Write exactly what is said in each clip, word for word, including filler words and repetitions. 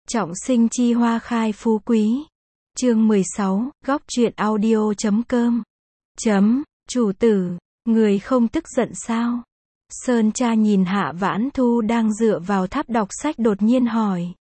Trọng sinh chi hoa khai phú quý. Chương mười sáu, góc truyện audio chấm com. Chấm, chủ tử, người không tức giận sao? Sơn Cha nhìn Hạ Vãn Thu đang dựa vào tháp đọc sách đột nhiên hỏi.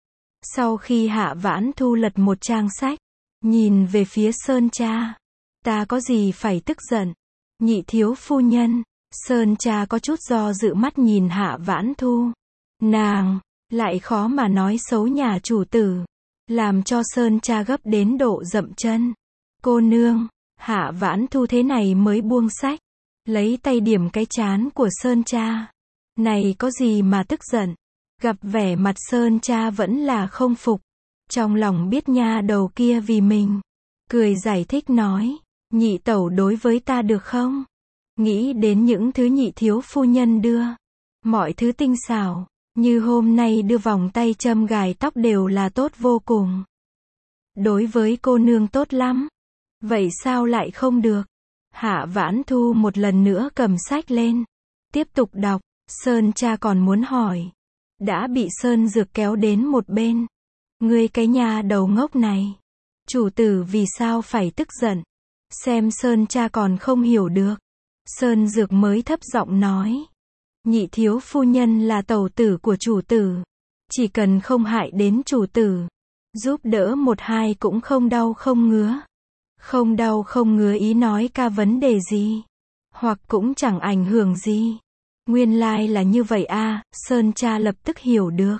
Sau khi Hạ Vãn Thu lật một trang sách, nhìn về phía Sơn Cha. Ta có gì phải tức giận? Nhị thiếu phu nhân. Sơn Cha có chút do dự mắt nhìn Hạ Vãn Thu. Nàng lại khó mà nói xấu nhà chủ tử, làm cho Sơn Cha gấp đến độ dậm chân. Cô nương. Hạ Vãn Thu thế này mới buông sách, lấy tay điểm cái trán của Sơn Cha. Này có gì mà tức giận? Gặp vẻ mặt Sơn Cha vẫn là không phục, trong lòng biết nha đầu kia vì mình, cười giải thích nói, nhị tẩu đối với ta được không? Nghĩ đến những thứ nhị thiếu phu nhân đưa, mọi thứ tinh xảo, như hôm nay đưa vòng tay châm gài tóc đều là tốt vô cùng. Đối với cô nương tốt lắm. Vậy sao lại không được? Hạ Vãn Thu một lần nữa cầm sách lên, tiếp tục đọc. Sơn Cha còn muốn hỏi, đã bị Sơn Dược kéo đến một bên. Ngươi cái nhà đầu ngốc này, chủ tử vì sao phải tức giận? Xem Sơn Cha còn không hiểu được. Sơn Dược mới thấp giọng nói, nhị thiếu phu nhân là tẩu tử của chủ tử, chỉ cần không hại đến chủ tử, giúp đỡ một hai cũng không đau không ngứa. Không đau không ngứa ý nói ca vấn đề gì, hoặc cũng chẳng ảnh hưởng gì. Nguyên lai là như vậy a. À, Sơn Cha lập tức hiểu được.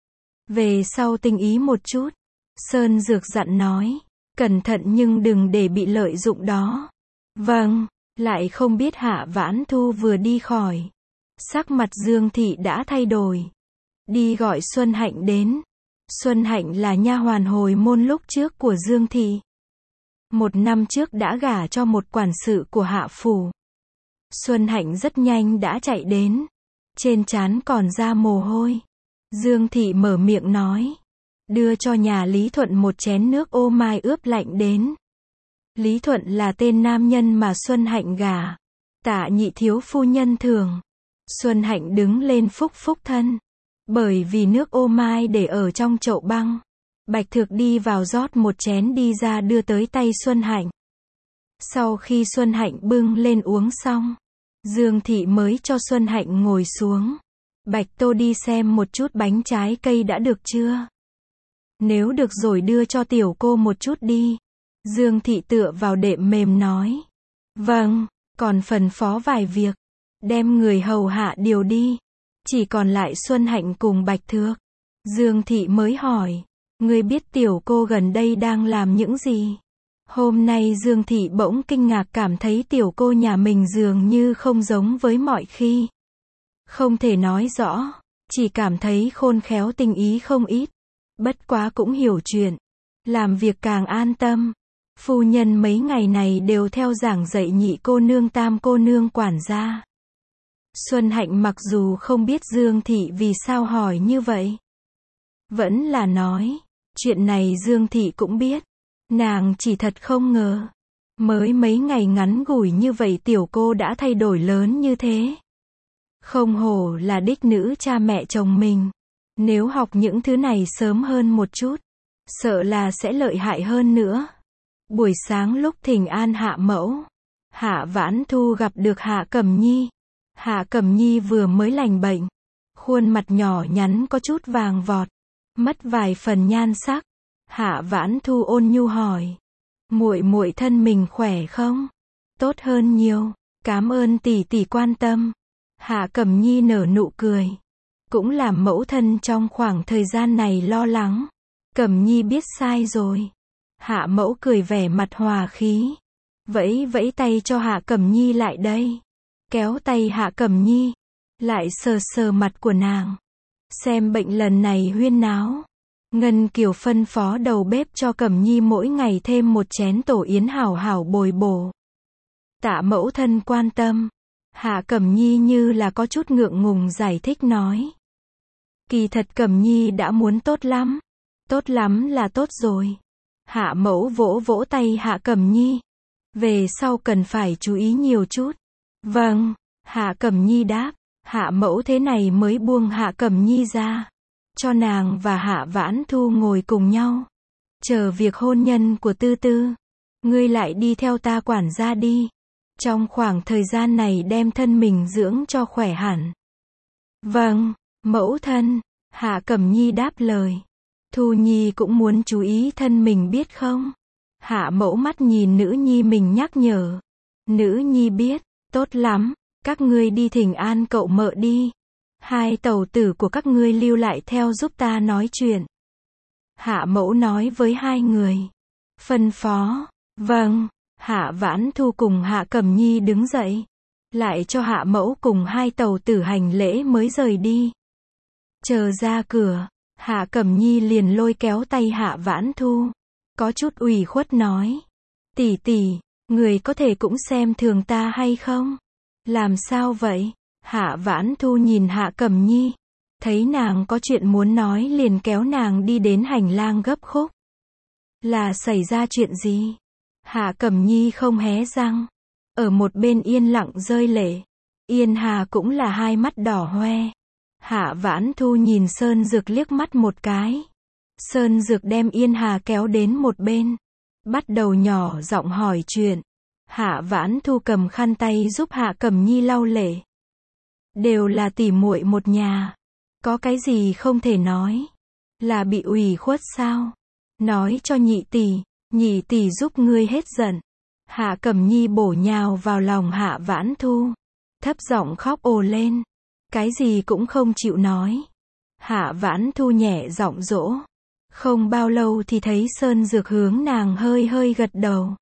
Về sau tinh ý một chút. Sơn Dược dặn nói, cẩn thận nhưng đừng để bị lợi dụng đó. Vâng. Lại không biết Hạ Vãn Thu vừa đi khỏi, sắc mặt Dương Thị đã thay đổi. Đi gọi Xuân Hạnh đến. Xuân Hạnh là nha hoàn hồi môn lúc trước của Dương Thị. Một năm trước đã gả cho một quản sự của Hạ phủ. Xuân Hạnh rất nhanh đã chạy đến, trên trán còn ra mồ hôi. Dương Thị mở miệng nói, đưa cho nhà Lý Thuận một chén nước ô mai ướp lạnh đến. Lý Thuận là tên nam nhân mà Xuân Hạnh gả. Tạ nhị thiếu phu nhân thường. Xuân Hạnh đứng lên phúc phúc thân. Bởi vì nước ô mai để ở trong chậu băng. Bạch Thược đi vào rót một chén đi ra đưa tới tay Xuân Hạnh. Sau khi Xuân Hạnh bưng lên uống xong, Dương Thị mới cho Xuân Hạnh ngồi xuống. Bạch Tô đi xem một chút bánh trái cây đã được chưa? Nếu được rồi đưa cho tiểu cô một chút đi. Dương Thị tựa vào đệm mềm nói. Vâng, còn phân phó vài việc. Đem người hầu hạ điều đi. Chỉ còn lại Xuân Hạnh cùng Bạch Thược. Dương Thị mới hỏi. Ngươi biết tiểu cô gần đây đang làm những gì? Hôm nay Dương Thị bỗng kinh ngạc cảm thấy tiểu cô nhà mình dường như không giống với mọi khi. Không thể nói rõ. Chỉ cảm thấy khôn khéo tinh ý không ít. Bất quá cũng hiểu chuyện. Làm việc càng an tâm. Phu nhân mấy ngày này đều theo giảng dạy nhị cô nương tam cô nương quản gia. Xuân Hạnh mặc dù không biết Dương Thị vì sao hỏi như vậy, vẫn là nói, chuyện này Dương Thị cũng biết. Nàng chỉ thật không ngờ, mới mấy ngày ngắn ngủi như vậy tiểu cô đã thay đổi lớn như thế. Không hổ là đích nữ cha mẹ chồng mình. Nếu học những thứ này sớm hơn một chút, sợ là sẽ lợi hại hơn nữa. Buổi sáng lúc thỉnh an Hạ mẫu, Hạ Vãn Thu gặp được Hạ Cẩm Nhi. Hạ Cẩm Nhi vừa mới lành bệnh, khuôn mặt nhỏ nhắn có chút vàng vọt, mất vài phần nhan sắc. Hạ Vãn Thu ôn nhu hỏi, muội muội thân mình khỏe không? Tốt hơn nhiều, cảm ơn tỷ tỷ quan tâm. Hạ Cẩm Nhi nở nụ cười, cũng làm mẫu thân trong khoảng thời gian này lo lắng. Cẩm Nhi biết sai rồi. Hạ mẫu cười vẻ mặt hòa khí, vẫy vẫy tay cho Hạ Cẩm Nhi lại đây, kéo tay Hạ Cẩm Nhi, lại sờ sờ mặt của nàng, xem bệnh lần này huyên náo. Ngân Kiều phân phó đầu bếp cho Cẩm Nhi mỗi ngày thêm một chén tổ yến hảo hảo bồi bổ. Tạ mẫu thân quan tâm. Hạ Cẩm Nhi như là có chút ngượng ngùng giải thích nói, kỳ thật Cẩm Nhi đã muốn tốt lắm, tốt lắm là tốt rồi. Hạ mẫu vỗ vỗ tay Hạ Cẩm Nhi, về sau cần phải chú ý nhiều chút. Vâng. Hạ Cẩm Nhi đáp. Hạ mẫu thế này mới buông Hạ Cẩm Nhi ra. cho nàng và Hạ Vãn Thu ngồi cùng nhau. Chờ việc hôn nhân của Tư Tư, ngươi lại đi theo ta quản gia đi. Trong khoảng thời gian này đem thân mình dưỡng cho khỏe hẳn. Vâng, mẫu thân, Hạ Cẩm Nhi đáp lời. Thu Nhi cũng muốn chú ý thân mình biết không? Hạ mẫu mắt nhìn nữ nhi mình nhắc nhở. Nữ nhi biết, tốt lắm, các ngươi đi thỉnh an cậu mợ đi. Hai tẩu tử của các ngươi lưu lại theo giúp ta nói chuyện. Hạ mẫu nói với hai người. Phân phó, vâng, Hạ Vãn Thu cùng Hạ Cẩm Nhi đứng dậy. Lại cho Hạ mẫu cùng hai tẩu tử hành lễ mới rời đi. Chờ ra cửa, Hạ Cẩm Nhi liền lôi kéo tay Hạ Vãn Thu. Có chút ủy khuất nói. Tỷ tỷ, người có thể cũng xem thường ta hay không? Làm sao vậy? Hạ Vãn Thu nhìn Hạ Cẩm Nhi. Thấy nàng có chuyện muốn nói liền kéo nàng đi đến hành lang gấp khúc. Là xảy ra chuyện gì? Hạ Cẩm Nhi không hé răng. Ở một bên yên lặng rơi lệ. Yên Hà cũng là hai mắt đỏ hoe. Hạ Vãn Thu nhìn Sơn Dược liếc mắt một cái. Sơn Dược đem Yên Hà kéo đến một bên. Bắt đầu nhỏ giọng hỏi chuyện. Hạ Vãn Thu cầm khăn tay giúp Hạ Cẩm Nhi lau lệ. Đều là tỉ muội một nhà. Có cái gì không thể nói? Là bị ủy khuất sao? Nói cho nhị tỷ, nhị tỷ giúp ngươi hết giận. Hạ Cẩm Nhi bổ nhào vào lòng Hạ Vãn Thu. Thấp giọng khóc ồ lên. Cái gì cũng không chịu nói. Hạ Vãn Thu nhẹ giọng dỗ. Không bao lâu thì thấy Sơn Dược hướng nàng hơi hơi gật đầu.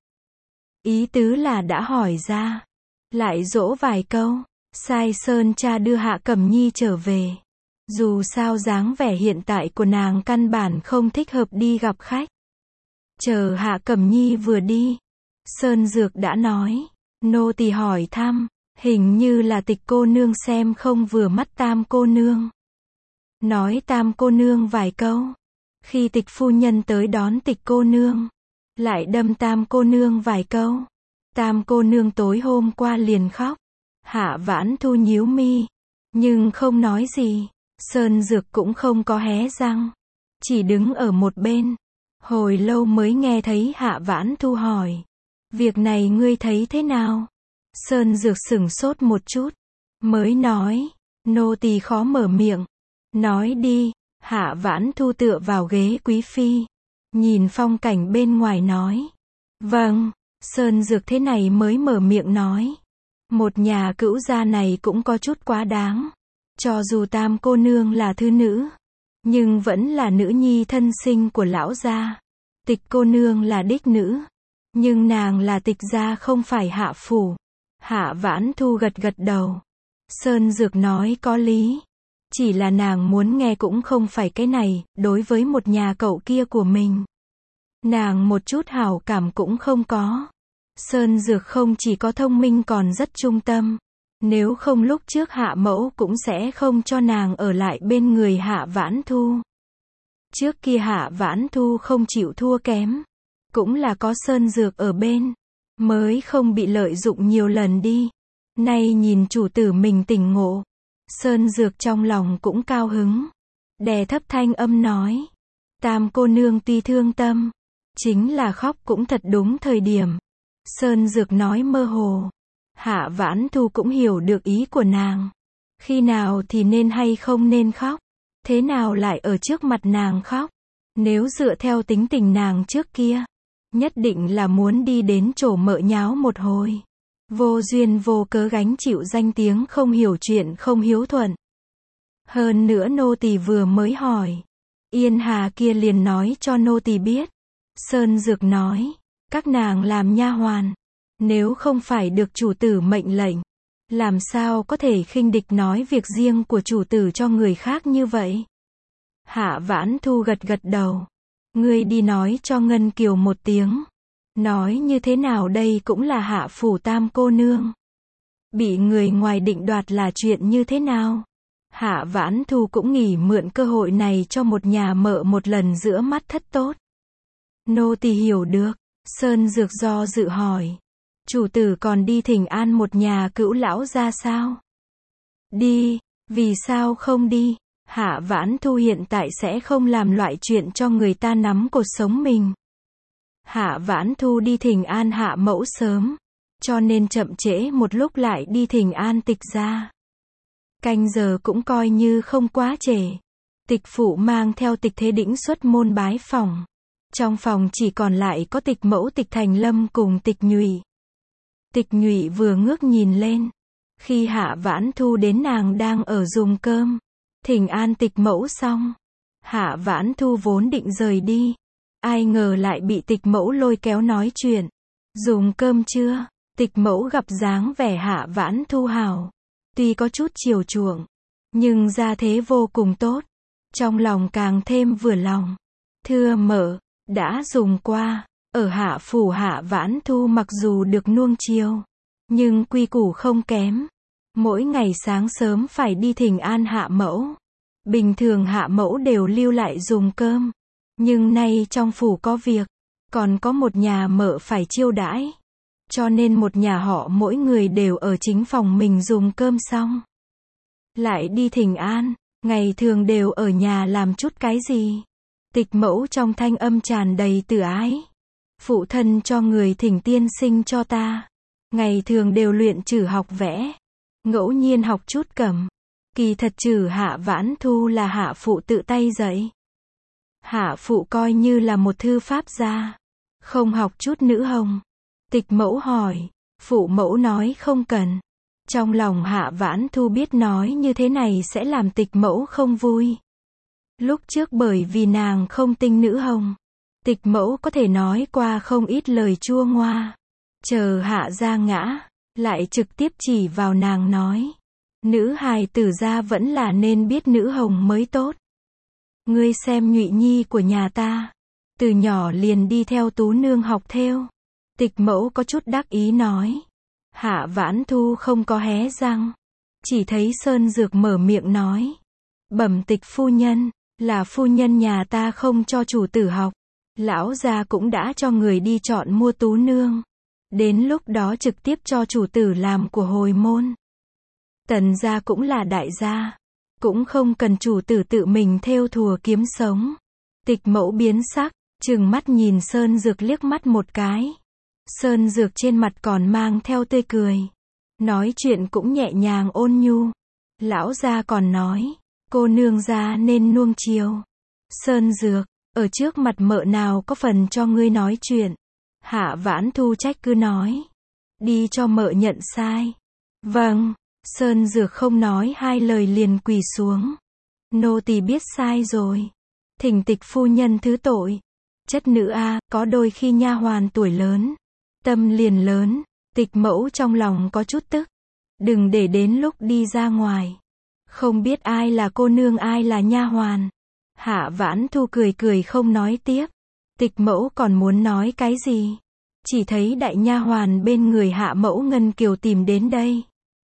Ý tứ là đã hỏi ra. Lại dỗ vài câu. Sai Sơn cha đưa Hạ Cẩm Nhi trở về. Dù sao dáng vẻ hiện tại của nàng căn bản không thích hợp đi gặp khách. Chờ Hạ Cẩm Nhi vừa đi. Sơn Dược đã nói. Nô tỳ hỏi thăm. Hình như là Tịch cô nương xem không vừa mắt Tam cô nương. Nói Tam cô nương vài câu. Khi Tịch phu nhân tới đón Tịch cô nương. Lại đâm Tam cô nương vài câu. Tam cô nương tối hôm qua liền khóc. Hạ Vãn Thu nhíu mi. Nhưng không nói gì. Sơn Dược cũng không có hé răng. Chỉ đứng ở một bên. Hồi lâu mới nghe thấy Hạ Vãn Thu hỏi. Việc này ngươi thấy thế nào? Sơn Dược sửng sốt một chút. Mới nói. Nô tỳ khó mở miệng. Nói đi. Hạ Vãn Thu tựa vào ghế quý phi. Nhìn phong cảnh bên ngoài nói. Vâng. Sơn Dược thế này mới mở miệng nói. Một nhà cữu gia này cũng có chút quá đáng. Cho dù Tam cô nương là thư nữ. Nhưng vẫn là nữ nhi thân sinh của lão gia. Tịch cô nương là đích nữ. Nhưng nàng là Tịch gia không phải Hạ phủ. Hạ Vãn Thu gật gật đầu. Sơn Dược nói có lý. Chỉ là nàng muốn nghe cũng không phải cái này, đối với một nhà cậu kia của mình. Nàng một chút hảo cảm cũng không có. Sơn Dược không chỉ có thông minh còn rất trung tâm. Nếu không lúc trước Hạ mẫu cũng sẽ không cho nàng ở lại bên người Hạ Vãn Thu. Trước kia Hạ Vãn Thu không chịu thua kém. Cũng là có Sơn Dược ở bên. Mới không bị lợi dụng nhiều lần đi. Nay nhìn chủ tử mình tỉnh ngộ. Sơn Dược trong lòng cũng cao hứng. Đè thấp thanh âm nói. Tam cô nương tuy thương tâm. Chính là khóc cũng thật đúng thời điểm. Sơn Dược nói mơ hồ. Hạ Vãn Thu cũng hiểu được ý của nàng. Khi nào thì nên hay không nên khóc. Thế nào lại ở trước mặt nàng khóc. Nếu dựa theo tính tình nàng trước kia. Nhất định là muốn đi đến chỗ mợ nháo một hồi. Vô duyên vô cớ gánh chịu danh tiếng không hiểu chuyện không hiếu thuận. Hơn nữa nô tỳ vừa mới hỏi. Yên Hà kia liền nói cho nô tỳ biết. Sơn Dược nói. Các nàng làm nha hoàn. Nếu không phải được chủ tử mệnh lệnh. Làm sao có thể khinh địch nói việc riêng của chủ tử cho người khác như vậy? Hạ Vãn Thu gật gật đầu. Ngươi đi nói cho Ngân Kiều một tiếng. Nói như thế nào đây cũng là Hạ phủ Tam cô nương. Bị người ngoài định đoạt là chuyện như thế nào? Hạ Vãn Thu cũng nghỉ mượn cơ hội này cho một nhà mợ một lần giữa mắt thất tốt. Nô tỳ hiểu được. Sơn Dược do dự hỏi. Chủ tử còn đi thỉnh an một nhà cữu lão ra sao? Đi. Vì sao không đi? Hạ Vãn Thu hiện tại sẽ không làm loại chuyện cho người ta nắm cột sống mình. Hạ Vãn Thu đi thỉnh an Hạ mẫu sớm, cho nên chậm trễ một lúc lại đi thỉnh an Tịch gia. Canh giờ cũng coi như không quá trễ. Tịch phụ mang theo Tịch Thế Đĩnh xuất môn bái phòng. Trong phòng chỉ còn lại có Tịch mẫu Tịch Thành Lâm cùng Tịch Nhụy. Tịch Nhụy vừa ngước nhìn lên. Khi Hạ Vãn Thu đến nàng đang ở dùng cơm. Thỉnh an Tịch mẫu xong. Hạ Vãn Thu vốn định rời đi. Ai ngờ lại bị Tịch mẫu lôi kéo nói chuyện. Dùng cơm chưa? Tịch mẫu gặp dáng vẻ Hạ Vãn Thu hảo. Tuy có chút chiều chuộng. Nhưng gia thế vô cùng tốt. Trong lòng càng thêm vừa lòng. Thưa mợ, đã dùng qua. Ở Hạ phủ Hạ Vãn Thu mặc dù được nuông chiều. Nhưng quy củ không kém. Mỗi ngày sáng sớm phải đi thỉnh an Hạ mẫu. Bình thường Hạ mẫu đều lưu lại dùng cơm. Nhưng nay trong phủ có việc. Còn có một nhà mợ phải chiêu đãi. Cho nên một nhà họ mỗi người đều ở chính phòng mình dùng cơm xong. Lại đi thỉnh an. Ngày thường đều ở nhà làm chút cái gì. Tịch mẫu trong thanh âm tràn đầy từ ái. Phụ thân cho người thỉnh tiên sinh cho ta. Ngày thường đều luyện chữ học vẽ. Ngẫu nhiên học chút cầm. Kỳ thật chữ Hạ Vãn Thu là Hạ phụ tự tay dạy. Hạ phụ coi như là một thư pháp gia. Không học chút nữ hồng. Tịch mẫu hỏi. Phụ mẫu nói không cần. Trong lòng Hạ Vãn Thu biết nói như thế này sẽ làm tịch mẫu không vui. Lúc trước bởi vì nàng không tinh nữ hồng. Tịch mẫu có thể nói qua không ít lời chua ngoa. Chờ Hạ gia ngã. Lại trực tiếp chỉ vào nàng nói. Nữ hài tử gia vẫn là nên biết nữ hồng mới tốt. Ngươi xem Nhụy nhi của nhà ta. Từ nhỏ liền đi theo Tú nương học thêu. Tịch mẫu có chút đắc ý nói. Hạ Vãn Thu không có hé răng. Chỉ thấy Sơn Dược mở miệng nói. Bẩm Tịch phu nhân, là phu nhân nhà ta không cho chủ tử học. Lão gia cũng đã cho người đi chọn mua Tú nương. Đến lúc đó trực tiếp cho chủ tử làm của hồi môn. Tần gia cũng là đại gia. Cũng không cần chủ tử tự mình thêu thùa kiếm sống. Tịch mẫu biến sắc, trừng mắt nhìn Sơn Dược liếc mắt một cái. Sơn Dược trên mặt còn mang theo tươi cười. Nói chuyện cũng nhẹ nhàng ôn nhu. Lão gia còn nói, cô nương gia nên nuông chiều. Sơn Dược, ở trước mặt mợ nào có phần cho ngươi nói chuyện. Hạ Vãn Thu trách cứ nói. Đi cho mợ nhận sai. Vâng, Sơn Dược không nói hai lời liền quỳ xuống. Nô tỳ biết sai rồi. Thỉnh Tịch phu nhân thứ tội. Chất nữ a, có đôi khi nha hoàn tuổi lớn. Tâm liền lớn. Tịch mẫu trong lòng có chút tức. Đừng để đến lúc đi ra ngoài. Không biết ai là cô nương ai là nha hoàn. Hạ Vãn Thu cười cười không nói tiếp. Tịch mẫu còn muốn nói cái gì? Chỉ thấy đại nha hoàn bên người Hạ mẫu Ngân Kiều tìm đến đây.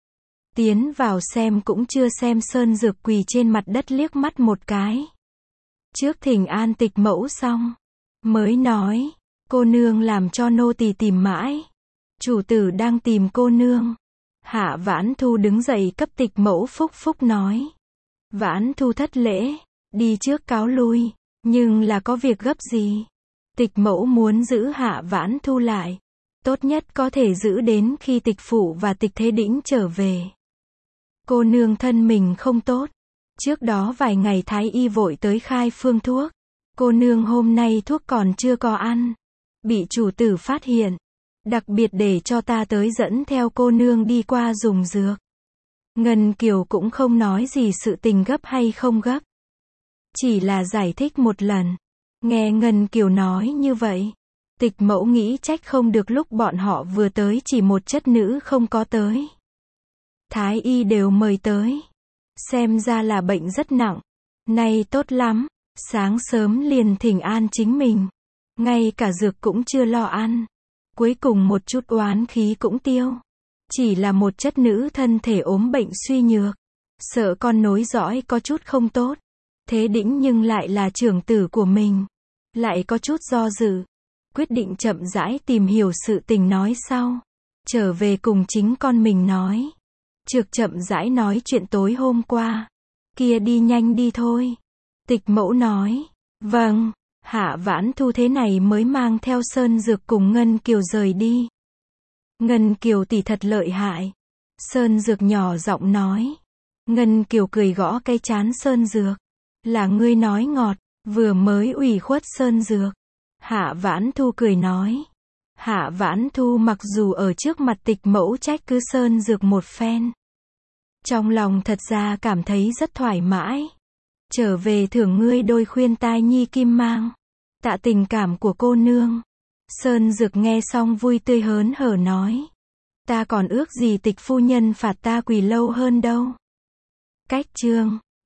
Tiến vào xem cũng chưa xem Sơn Dược quỳ trên mặt đất liếc mắt một cái. Trước thỉnh an tịch mẫu xong. Mới nói. Cô nương làm cho nô tỳ tìm mãi. Chủ tử đang tìm cô nương. Hạ Vãn Thu đứng dậy cấp tịch mẫu phúc phúc nói. Vãn Thu thất lễ. Đi trước cáo lui. Nhưng là có việc gấp gì? Tịch mẫu muốn giữ Hạ Vãn Thu lại. Tốt nhất có thể giữ đến khi tịch phụ và tịch thế đĩnh trở về. Cô nương thân mình không tốt. Trước đó vài ngày thái y vội tới khai phương thuốc. Cô nương hôm nay thuốc còn chưa có ăn. Bị chủ tử phát hiện. Đặc biệt để cho ta tới dẫn theo cô nương đi qua dùng dược. Ngân Kiều cũng không nói gì sự tình gấp hay không gấp. Chỉ là giải thích một lần. Nghe Ngân Kiều nói như vậy. Tịch mẫu nghĩ trách không được lúc bọn họ vừa tới chỉ một chất nữ không có tới. Thái y đều mời tới. Xem ra là bệnh rất nặng. Nay tốt lắm. Sáng sớm liền thỉnh an chính mình. Ngay cả dược cũng chưa lo ăn. Cuối cùng một chút oán khí cũng tiêu. Chỉ là một chất nữ thân thể ốm bệnh suy nhược. Sợ con nối dõi có chút không tốt. Thế đĩnh nhưng lại là trưởng tử của mình. Lại có chút do dự. Quyết định chậm rãi tìm hiểu sự tình nói sau. Trở về cùng chính con mình nói. Trược chậm rãi nói chuyện tối hôm qua. Kia đi nhanh đi thôi. Tịch mẫu nói. Vâng. Hạ Vãn Thu thế này mới mang theo Sơn Dược cùng Ngân Kiều rời đi. Ngân Kiều tỷ thật lợi hại. Sơn Dược nhỏ giọng nói. Ngân Kiều cười gõ cái trán Sơn Dược. Là ngươi nói ngọt, vừa mới ủy khuất Sơn Dược. Hạ Vãn Thu cười nói. Hạ Vãn Thu mặc dù ở trước mặt tịch mẫu trách cứ Sơn Dược một phen, trong lòng thật ra cảm thấy rất thoải mái. Trở về thưởng ngươi đôi khuyên tai nhi kim mang. Tạ tình cảm của cô nương. Sơn Dược nghe xong vui tươi hớn hở nói. Ta còn ước gì tịch phu nhân phạt ta quỳ lâu hơn đâu. Cách chương